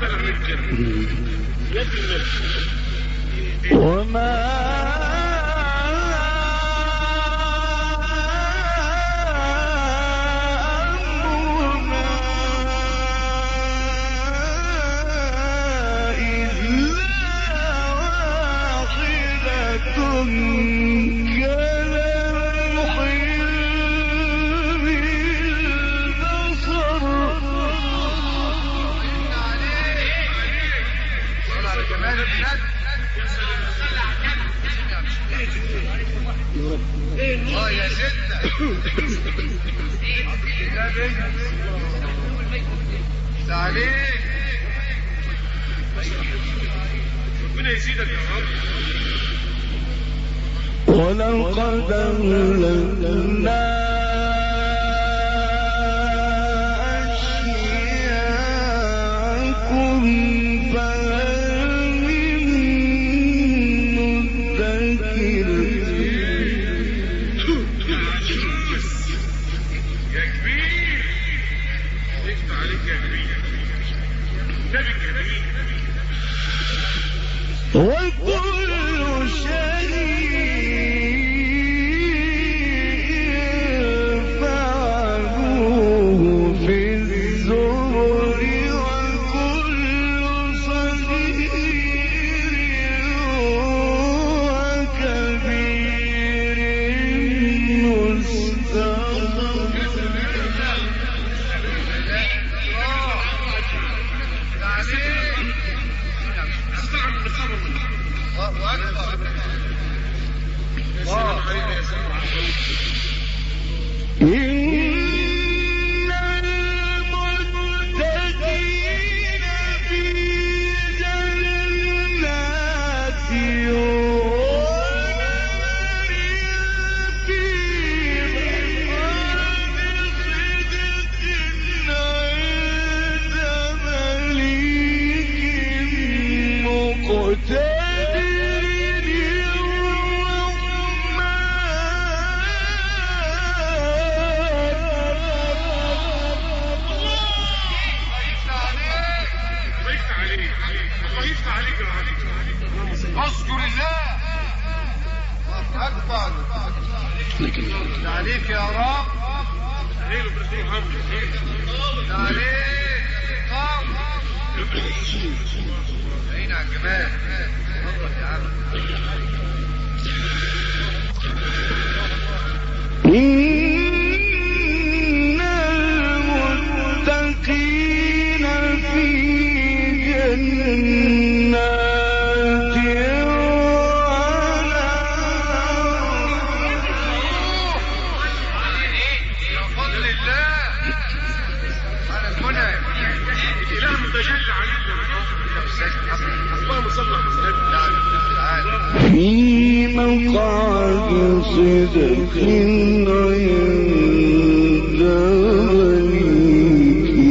ولقد أهلكنا أشياءكم فهل من مدكر. يا كبير يفتح عليك يا كبير نبي كبير وكل شيء عليك يا رب عين على الجمال يا عم. إن المتقين في جنات بفضل الله على المنعم الاله متجلى علينا. اللهم صل على محمد في مقعد صدق عند مليك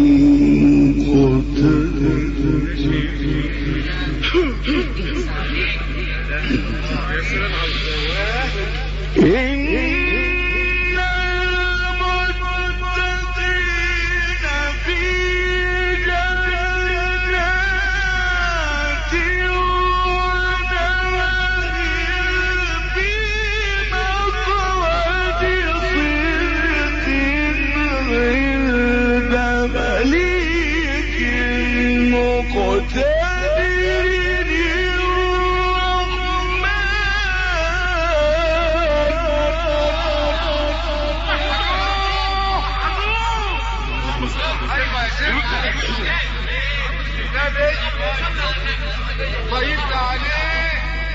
طيبنا عليه.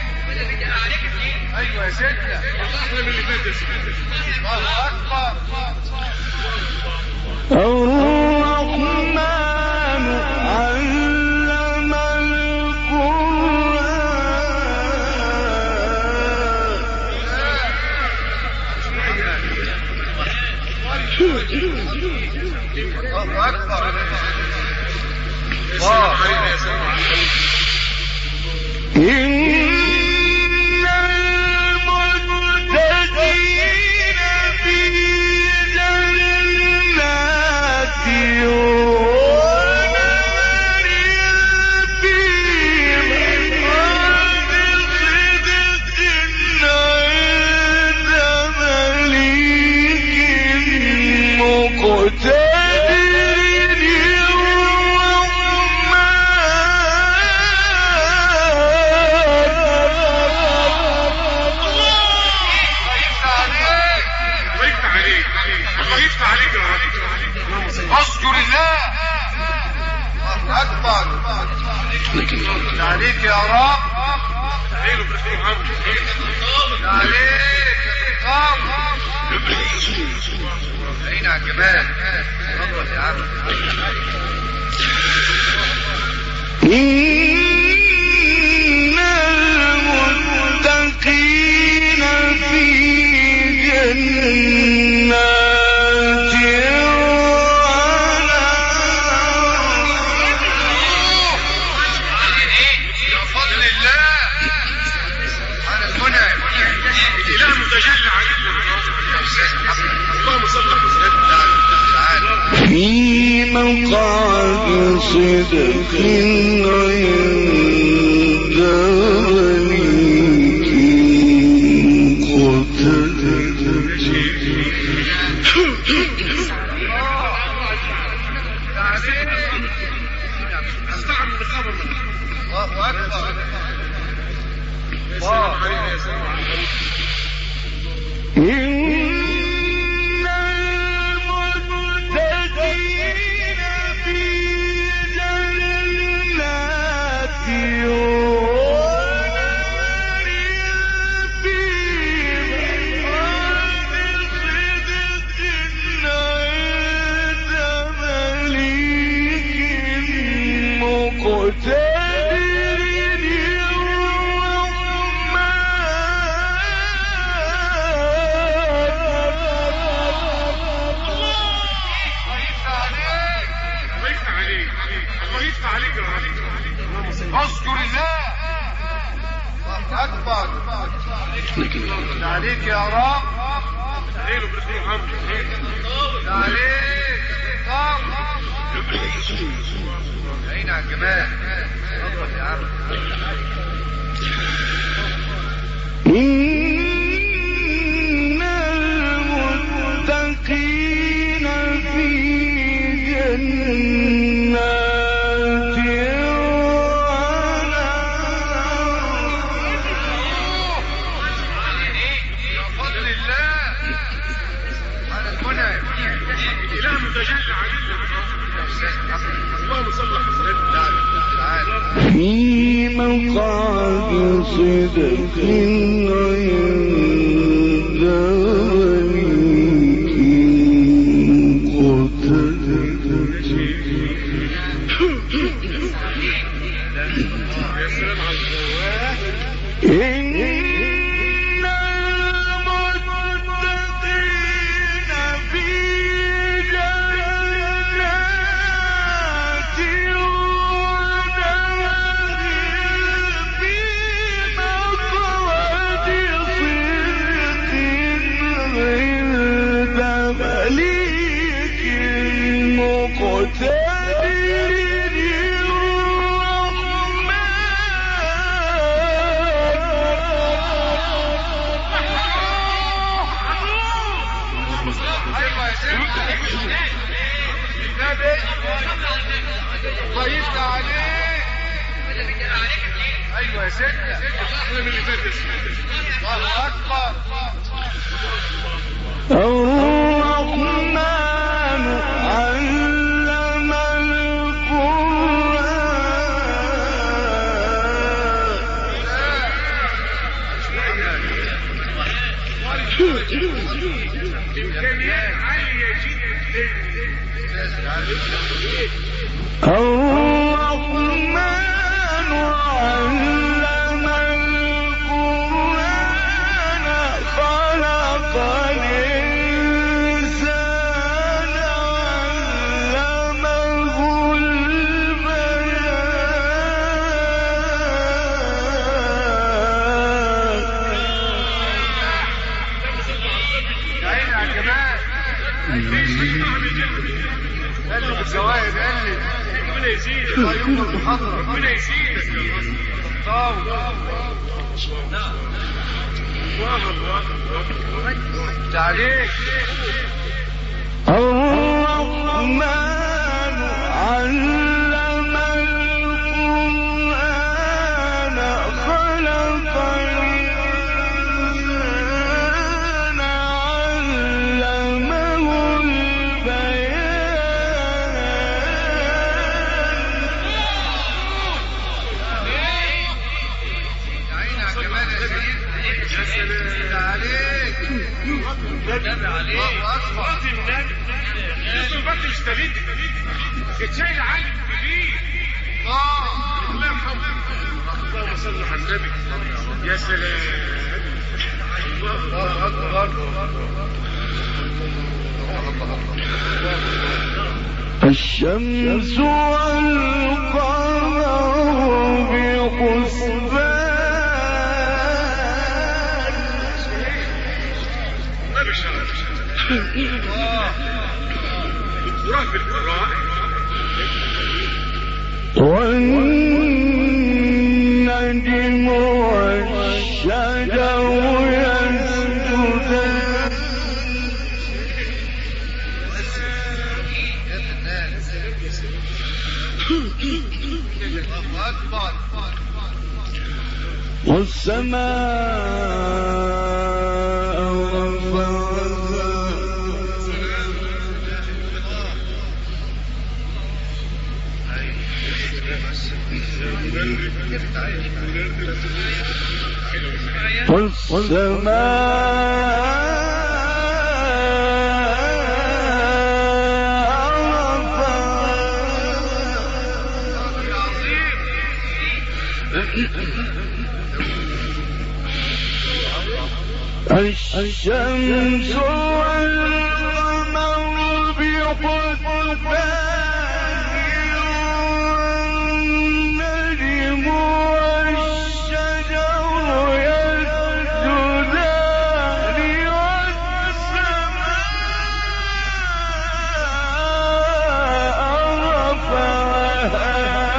ايوه يا ستة احلى من اللي فات يا ستة. الله اكبر. الرحمن علم القرآن. الله اكبر. إن المتقين في جنات أكبر. عليك يا رب. عليك هنا كمان. اتفضل يا عم. إن المتقين في جنات بفضل الله على المنعم الاله متجلى علينا. اللهم صل على سيدنا في مقعد صدق عند مليك إن المتقين في جنات ونهر في مقعد صدق عند مليك مقتدر اذكر الله. اكبر. عليك يا رب. عليك هنا كمان. اتفضل يا عم. إن المتقين في جنات بفضل الله على المنعم الاله متجلى علينا. اللهم صل على سيدنا في مقعد صدق عند مليك مقتدر. إن المتقين في جنات ونهر في مقعد صدق عند مليك مقتدر ضيفت عليك. ايوه يا سيدنا. الله اكبر. الرحمن علم إمكانيات عالية جدا. الرحمن علم القرآن خلق الإنسان علمه البيان. يا عيني على الجمال. قال لي بالجوائز. قال لي ربنا يزيدك. يوم المحاضرة ربنا يزيدك. تعليق. الرحمن علم القرآن خلق الإنسان علمه البيان. النبي عليه صلاة النبي اسمه بطل اشتريت كانت شايله عالي كبير الله يرحمه اللهم صل على النبي يا سلام الله اكبر الشمس والقمر بحسبان النبي شرف القرآن بالقرآن والنجم والشجر يسجدان والسماء الشمس والقمر بحسبان والنجم والشجر يسجدان والسماء رفعها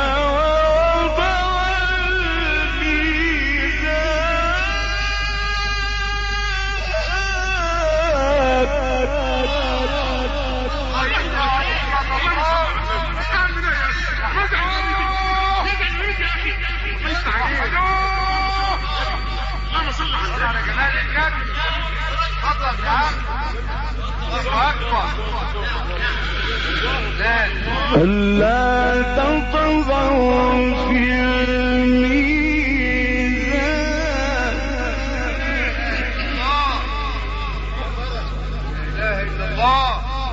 ألا تطغوا في الميزان لا إله إلا الله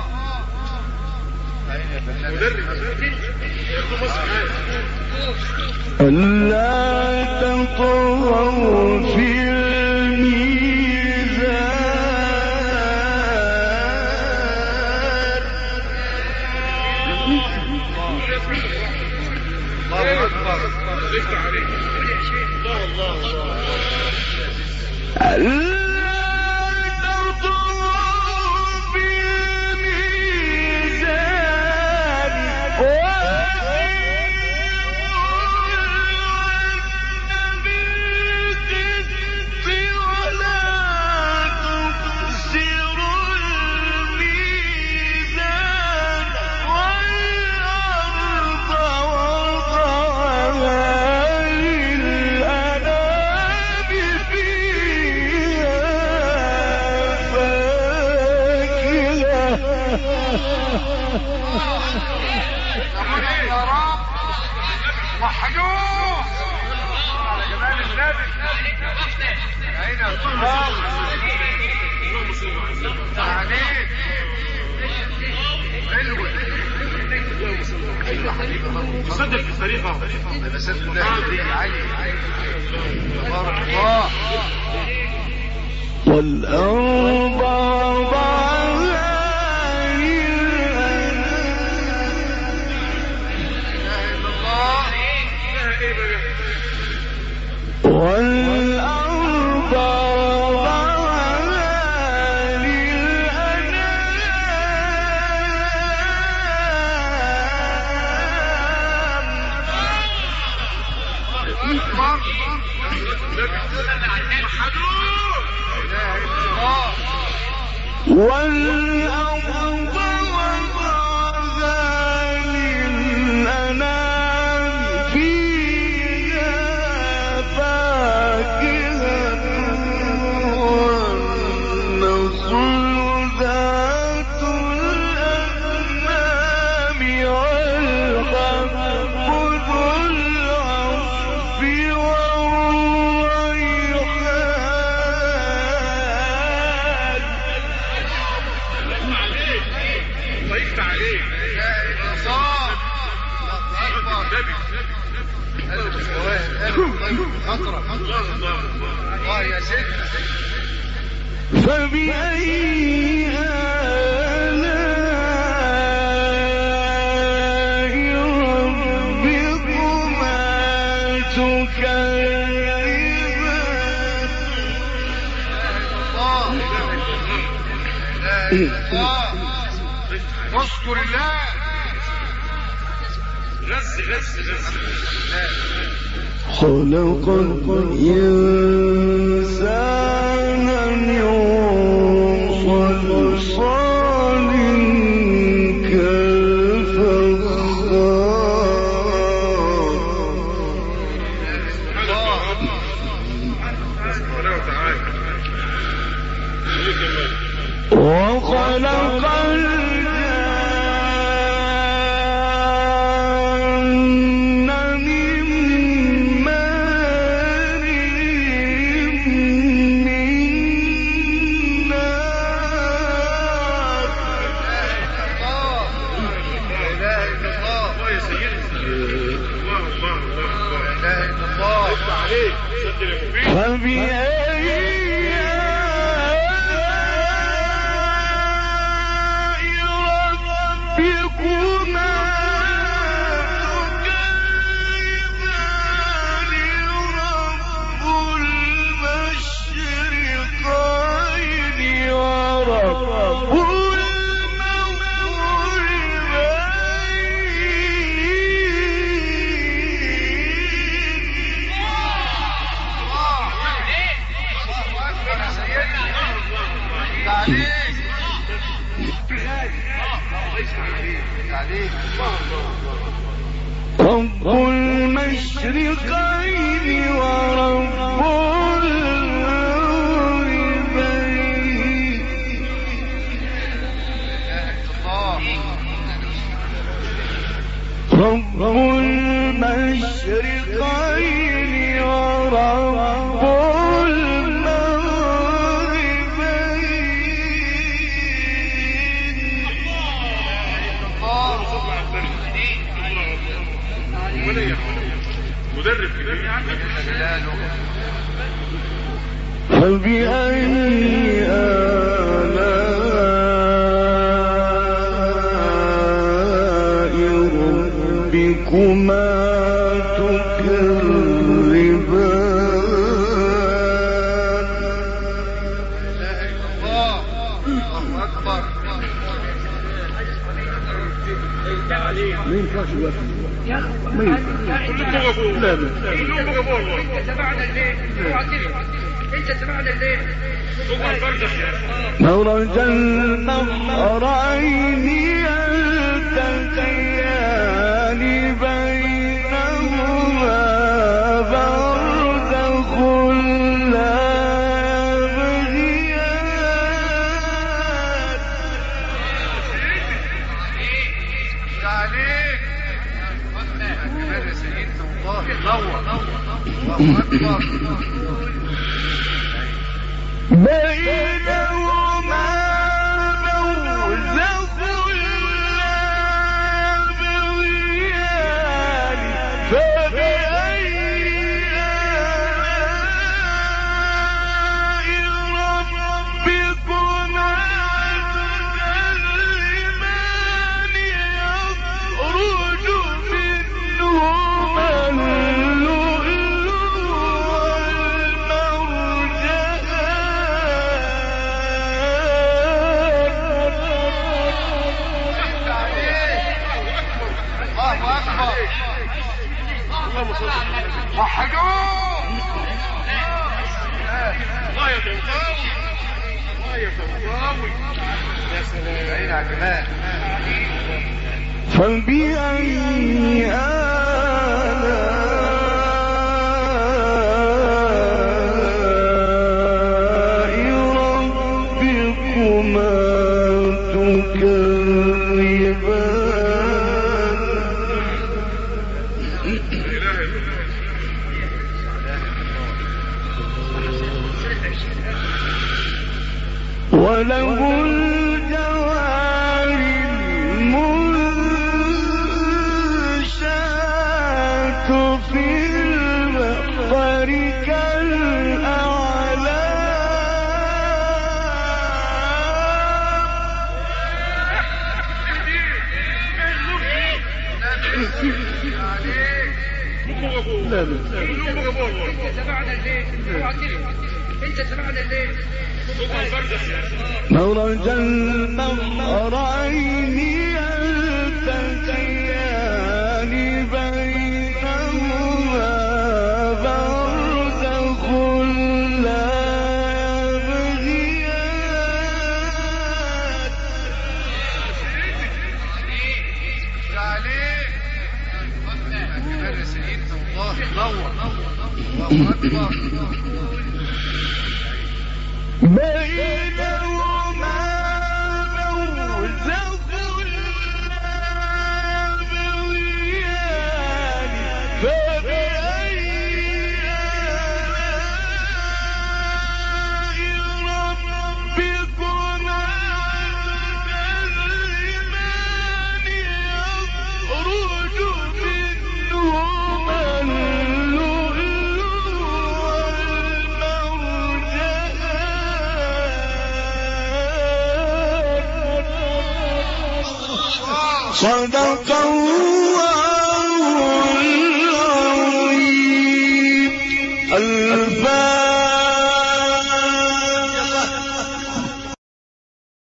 ألا تطغوا في تصدق في التاريخ والأرض والأرض وضعها للأنام فيها فاكهة والنخل ذات الأكمام والحب ذو العصف والريحان الله يا سيدي. فبأي آلاء ربكما تكذبان اذكر الله. خلق الإنسان من صلصال كالفخار وخلق رب المشرقين ورب المغربين رب المشرقين ورب مدرب كده. فبأي آلاء ربكما مرج البحرين يلتقيان بينهما برزخ لا بينهما برزخ لا يبغيان فبأي آلاء ربكما تكذبان يخرج منهما فبأي آلاء ربكما تكذبان وله الجوار المنشآت لا مرج النهرين يلتقيان بينهما برزخ لا يبغيان. بينهما برزخ لا يبغيان فبأي آلاء ربكما تكذبان يخرج منهما اللؤلؤ والمرجان. صدق الله